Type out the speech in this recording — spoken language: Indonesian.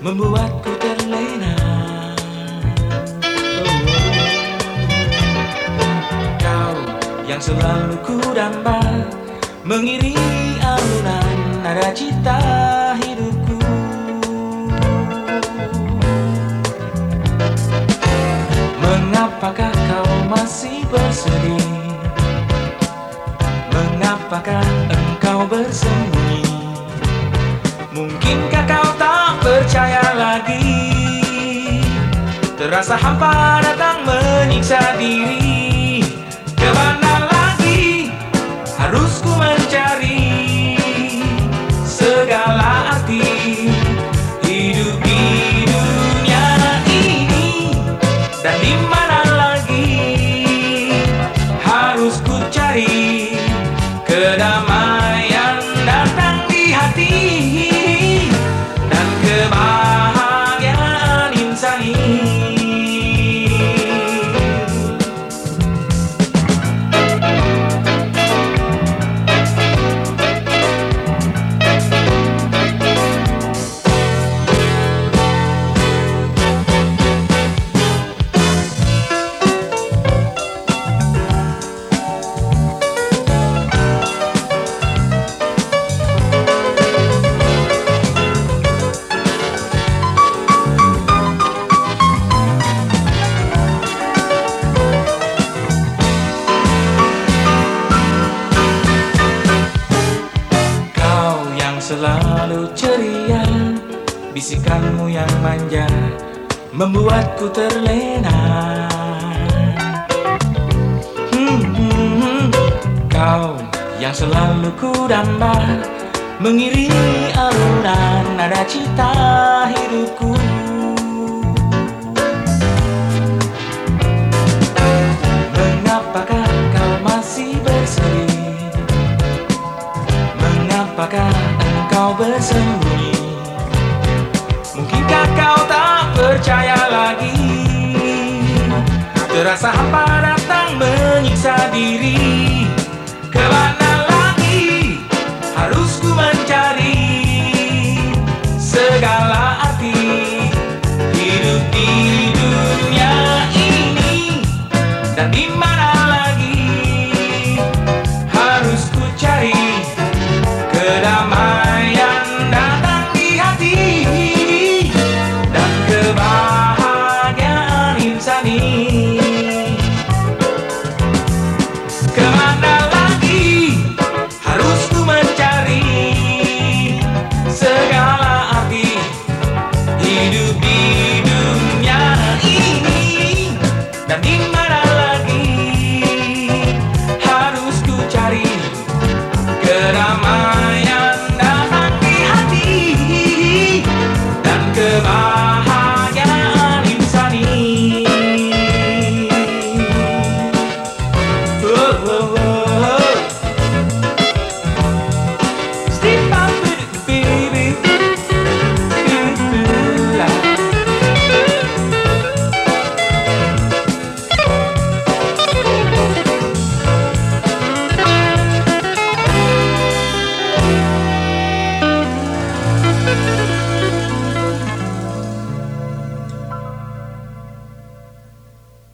membuatku terlena. Kau yang selalu ku damba, mengiringi alunan nada cita hidupku. Mengapakah kau masih bersedih? Mengapakah engkau bersembunyi? Mungkinkah kau tak percaya lagi? Terasa hampa datang menyiksa diri. Kemana lagi harus ku mencari segala arti hidup di dunia ini? Dan di mana lagi harus ku cari kedamaian datang di hati dan kebahagiaan insani? Selalu ceria, bisikanmu yang manja membuatku terlena. Kau yang selalu ku damba, mengiringi alunan nada cita hidupku. Mengapakah kau masih bersedih? Mengapakah kau bersembunyi? Mungkinkah kau tak percaya lagi? Terasa hampa datang menyiksa diri. Kemana lagi harus ku mencari segala arti hidup di dunia ini? Dan di mana lagi harus ku cari kedamaian datang di hati dan kebahagiaan insani? Kemana lagi harus ku mencari segala arti hidup di dunia ini? Dan di mana lagi harus ku cari kedamaian datang di hati dan kebahagiaan?